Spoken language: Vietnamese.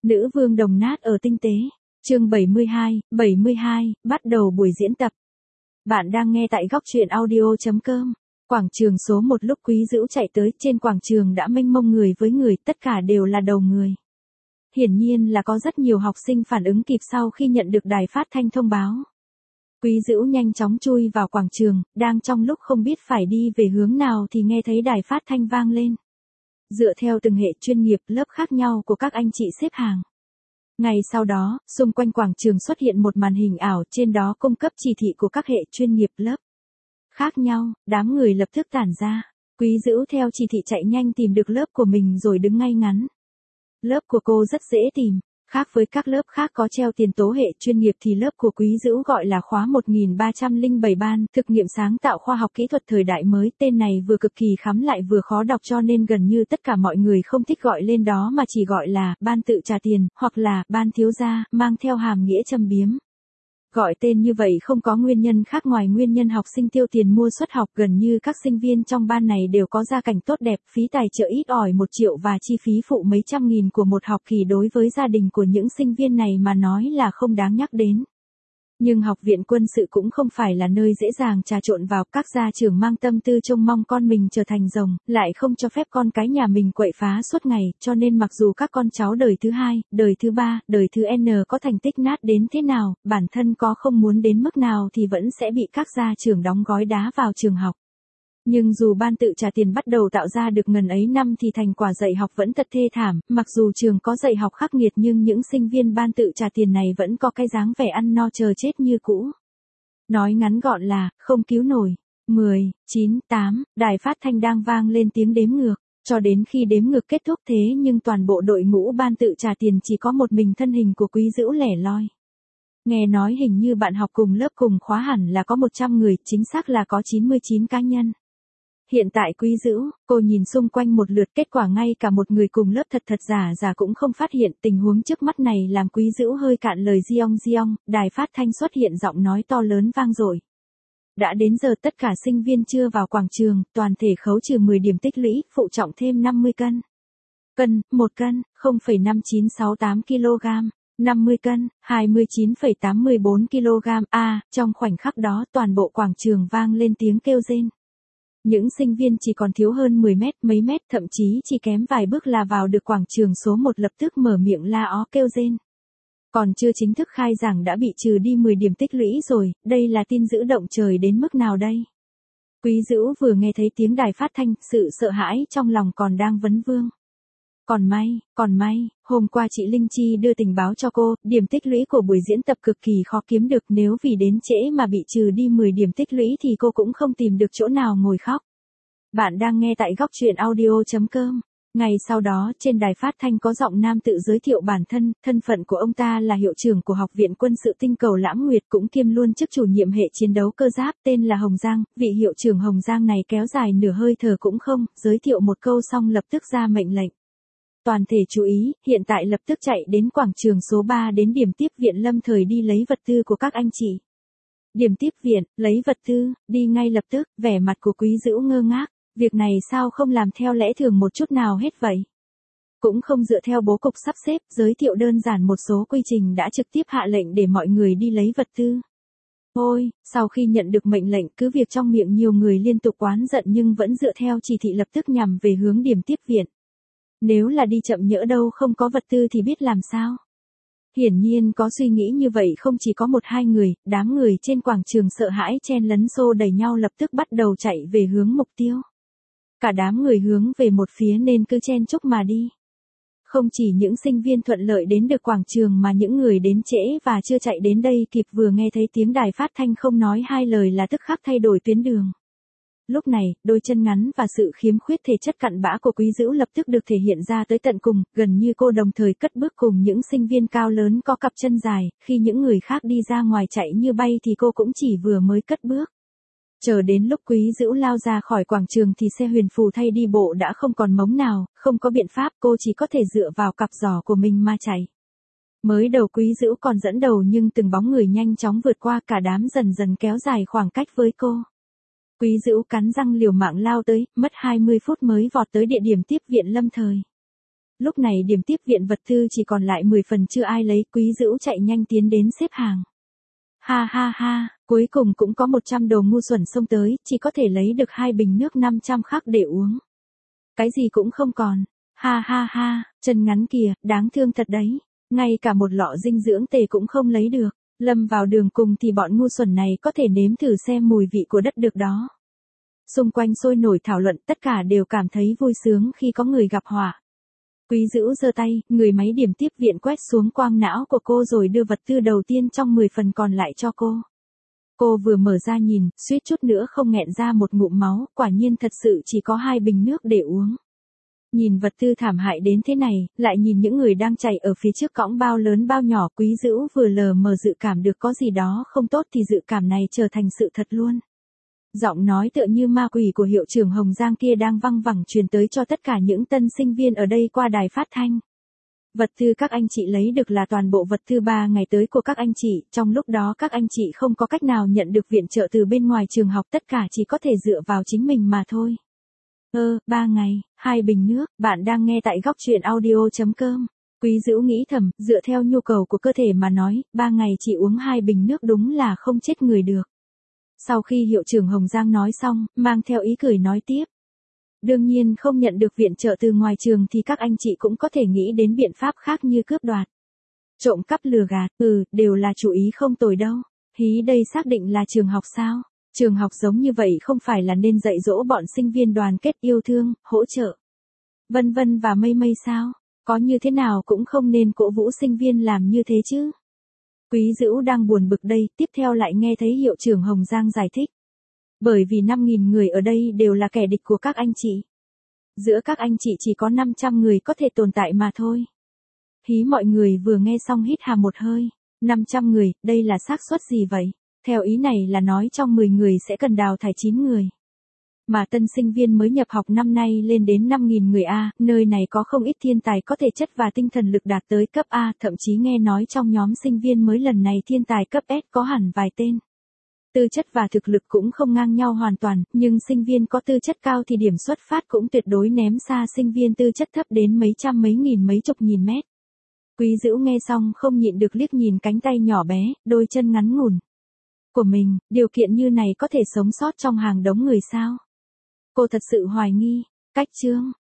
Nữ vương đồng nát ở tinh tế. Chương 72, bắt đầu buổi diễn tập. Bạn đang nghe tại góc truyện audio.com. Quảng trường số 1 lúc Quý Dữu chạy tới, trên quảng trường đã mênh mông người với người, tất cả đều là đầu người. Hiển nhiên là có rất nhiều học sinh phản ứng kịp sau khi nhận được đài phát thanh thông báo. Quý Dữu nhanh chóng chui vào quảng trường, đang trong lúc không biết phải đi về hướng nào thì nghe thấy đài phát thanh vang lên. Dựa theo từng hệ chuyên nghiệp lớp khác nhau của các anh chị xếp hàng. Ngay sau đó, xung quanh quảng trường xuất hiện một màn hình ảo, trên đó cung cấp chỉ thị của các hệ chuyên nghiệp lớp khác nhau, đám người lập tức tản ra. Quý Dữu theo chỉ thị chạy nhanh tìm được lớp của mình rồi đứng ngay ngắn. Lớp của cô rất dễ tìm, khác với các lớp khác có treo tiền tố hệ chuyên nghiệp thì lớp của Quý Dữu gọi là khóa 1307 ban thực nghiệm sáng tạo khoa học kỹ thuật thời đại mới. Tên này vừa cực kỳ khắm lại vừa khó đọc cho nên gần như tất cả mọi người không thích gọi lên đó mà chỉ gọi là ban tự trả tiền hoặc là ban thiếu gia, mang theo hàm nghĩa châm biếm. Gọi tên như vậy không có nguyên nhân khác ngoài nguyên nhân học sinh tiêu tiền mua suất học. Gần như các sinh viên trong ban này đều có gia cảnh tốt đẹp, phí tài trợ ít ỏi 1 triệu và chi phí phụ mấy trăm nghìn của một học kỳ đối với gia đình của những sinh viên này mà nói là không đáng nhắc đến. Nhưng học viện quân sự cũng không phải là nơi dễ dàng trà trộn vào, các gia trưởng mang tâm tư trông mong con mình trở thành rồng, lại không cho phép con cái nhà mình quậy phá suốt ngày, cho nên mặc dù các con cháu đời thứ 2, đời thứ 3, đời thứ N có thành tích nát đến thế nào, bản thân có không muốn đến mức nào thì vẫn sẽ bị các gia trưởng đóng gói đá vào trường học. Nhưng dù ban tự trả tiền bắt đầu tạo ra được ngần ấy năm thì thành quả dạy học vẫn thật thê thảm, mặc dù trường có dạy học khắc nghiệt nhưng những sinh viên ban tự trả tiền này vẫn có cái dáng vẻ ăn no chờ chết như cũ. Nói ngắn gọn là, không cứu nổi. 10, 9, 8, đài phát thanh đang vang lên tiếng đếm ngược, cho đến khi đếm ngược kết thúc thế nhưng toàn bộ đội ngũ ban tự trả tiền chỉ có một mình thân hình của Quý Dữu lẻ loi. Nghe nói hình như bạn học cùng lớp cùng khóa hẳn là có 100 người, chính xác là có 99 cá nhân. Hiện tại Quý Dữu, cô nhìn xung quanh một lượt, kết quả ngay cả một người cùng lớp thật giả cũng không phát hiện. Tình huống trước mắt này làm Quý Dữu hơi cạn lời. Giong, đài phát thanh xuất hiện giọng nói to lớn vang dội. Đã đến giờ tất cả sinh viên chưa vào quảng trường, toàn thể khấu trừ 10 điểm tích lũy, phụ trọng thêm 50 cân. 1 cân, 0,5968 kg. 50 cân, 29,814 kg. Trong khoảnh khắc đó toàn bộ quảng trường vang lên tiếng kêu rên. Những sinh viên chỉ còn thiếu hơn 10 mét, mấy mét, thậm chí chỉ kém vài bước là vào được quảng trường số 1 lập tức mở miệng la ó kêu rên. Còn chưa chính thức khai giảng đã bị trừ đi 10 điểm tích lũy rồi, đây là tin dữ động trời đến mức nào đây? Quý Dữu vừa nghe thấy tiếng đài phát thanh, sự sợ hãi trong lòng còn đang vấn vương. Còn may, hôm qua chị Linh Chi đưa tình báo cho cô, điểm tích lũy của buổi diễn tập cực kỳ khó kiếm được, nếu vì đến trễ mà bị trừ đi 10 điểm tích lũy thì cô cũng không tìm được chỗ nào ngồi khóc. Bạn đang nghe tại góc truyện audio.com. Ngày sau đó, trên đài phát thanh có giọng nam tự giới thiệu bản thân, thân phận của ông ta là hiệu trưởng của Học viện Quân sự Tinh cầu Lãm Nguyệt cũng kiêm luôn chức chủ nhiệm hệ chiến đấu cơ giáp, tên là Hồng Giang. Vị hiệu trưởng Hồng Giang này kéo dài nửa hơi thở cũng không, giới thiệu một câu xong lập tức ra mệnh lệnh. Toàn thể chú ý, hiện tại lập tức chạy đến quảng trường số 3 đến điểm tiếp viện lâm thời đi lấy vật tư của các anh chị. Điểm tiếp viện, lấy vật tư, đi ngay lập tức, vẻ mặt của Quý Dữu ngơ ngác, việc này sao không làm theo lẽ thường một chút nào hết vậy? Cũng không dựa theo bố cục sắp xếp, giới thiệu đơn giản một số quy trình đã trực tiếp hạ lệnh để mọi người đi lấy vật tư. Ôi, sau khi nhận được mệnh lệnh cứ việc trong miệng nhiều người liên tục oán giận nhưng vẫn dựa theo chỉ thị lập tức nhằm về hướng điểm tiếp viện. Nếu là đi chậm nhỡ đâu không có vật tư thì biết làm sao? Hiển nhiên có suy nghĩ như vậy không chỉ có 1-2 người, đám người trên quảng trường sợ hãi chen lấn xô đẩy nhau lập tức bắt đầu chạy về hướng mục tiêu. Cả đám người hướng về một phía nên cứ chen chúc mà đi. Không chỉ những sinh viên thuận lợi đến được quảng trường mà những người đến trễ và chưa chạy đến đây kịp vừa nghe thấy tiếng đài phát thanh không nói hai lời là tức khắc thay đổi tuyến đường. Lúc này, đôi chân ngắn và sự khiếm khuyết thể chất cặn bã của Quý Dữu lập tức được thể hiện ra tới tận cùng, gần như cô đồng thời cất bước cùng những sinh viên cao lớn có cặp chân dài, khi những người khác đi ra ngoài chạy như bay thì cô cũng chỉ vừa mới cất bước. Chờ đến lúc Quý Dữu lao ra khỏi quảng trường thì xe huyền phù thay đi bộ đã không còn mống nào, không có biện pháp cô chỉ có thể dựa vào cặp giỏ của mình mà chạy. Mới đầu Quý Dữu còn dẫn đầu nhưng từng bóng người nhanh chóng vượt qua, cả đám dần dần kéo dài khoảng cách với cô. Quý Dữu cắn răng liều mạng lao tới, mất 20 phút mới vọt tới địa điểm tiếp viện lâm thời. Lúc này điểm tiếp viện vật tư chỉ còn lại 10 phần chưa ai lấy, Quý Dữu chạy nhanh tiến đến xếp hàng. Ha ha ha, cuối cùng cũng có 100 đồ ngu xuẩn xông tới, chỉ có thể lấy được 2 bình nước 500 khắc để uống. Cái gì cũng không còn. Ha ha ha, chân ngắn kìa, đáng thương thật đấy. Ngay cả một lọ dinh dưỡng tề cũng không lấy được. Lâm vào đường cùng thì bọn ngu xuẩn này có thể nếm thử xem mùi vị của đất được đó. Xung quanh sôi nổi thảo luận, tất cả đều cảm thấy vui sướng khi có người gặp họa. Quý Dữu giơ tay, người máy điểm tiếp viện quét xuống quang não của cô rồi đưa vật tư đầu tiên trong 10 phần còn lại cho cô. Cô vừa mở ra nhìn, suýt chút nữa không nghẹn ra một ngụm máu, quả nhiên thật sự chỉ có 2 bình nước để uống. Nhìn vật tư thảm hại đến thế này, lại nhìn những người đang chạy ở phía trước cõng bao lớn bao nhỏ, Quý Dữu vừa lờ mờ dự cảm được có gì đó không tốt thì dự cảm này trở thành sự thật luôn. Giọng nói tựa như ma quỷ của hiệu trưởng Hồng Giang kia đang văng vẳng truyền tới cho tất cả những tân sinh viên ở đây qua đài phát thanh. Vật tư các anh chị lấy được là toàn bộ vật tư 3 ngày tới của các anh chị, trong lúc đó các anh chị không có cách nào nhận được viện trợ từ bên ngoài trường học, tất cả chỉ có thể dựa vào chính mình mà thôi. 3 ngày, 2 bình nước, bạn đang nghe tại góc truyện audio.com. Quý Dữu nghĩ thầm, dựa theo nhu cầu của cơ thể mà nói, 3 ngày chỉ uống 2 bình nước đúng là không chết người được. Sau khi hiệu trưởng Hồng Giang nói xong, mang theo ý cười nói tiếp. Đương nhiên không nhận được viện trợ từ ngoài trường thì các anh chị cũng có thể nghĩ đến biện pháp khác như cướp đoạt, trộm cắp lừa gạt, đều là chủ ý không tồi đâu. Hí đây xác định là trường học sao? Trường học giống như vậy không phải là nên dạy dỗ bọn sinh viên đoàn kết yêu thương, hỗ trợ, vân vân và mây mây sao? Có như thế nào cũng không nên cổ vũ sinh viên làm như thế chứ. Quý Dữu đang buồn bực đây, tiếp theo lại nghe thấy hiệu trưởng Hồng Giang giải thích. Bởi vì 5.000 người ở đây đều là kẻ địch của các anh chị. Giữa các anh chị chỉ có 500 người có thể tồn tại mà thôi. Hí mọi người vừa nghe xong hít hà một hơi. 500 người, đây là xác suất gì vậy? Theo ý này là nói trong 10 người sẽ cần đào thải 9 người. Mà tân sinh viên mới nhập học năm nay lên đến 5.000 người A, nơi này có không ít thiên tài có thể chất và tinh thần lực đạt tới cấp A, thậm chí nghe nói trong nhóm sinh viên mới lần này thiên tài cấp S có hẳn vài tên. Tư chất và thực lực cũng không ngang nhau hoàn toàn, nhưng sinh viên có tư chất cao thì điểm xuất phát cũng tuyệt đối ném xa sinh viên tư chất thấp đến mấy trăm mấy nghìn mấy chục nghìn mét. Quý Dữu nghe xong không nhịn được liếc nhìn cánh tay nhỏ bé, đôi chân ngắn ngủn của mình, điều kiện như này có thể sống sót trong hàng đống người sao? Cô thật sự hoài nghi, cách chương,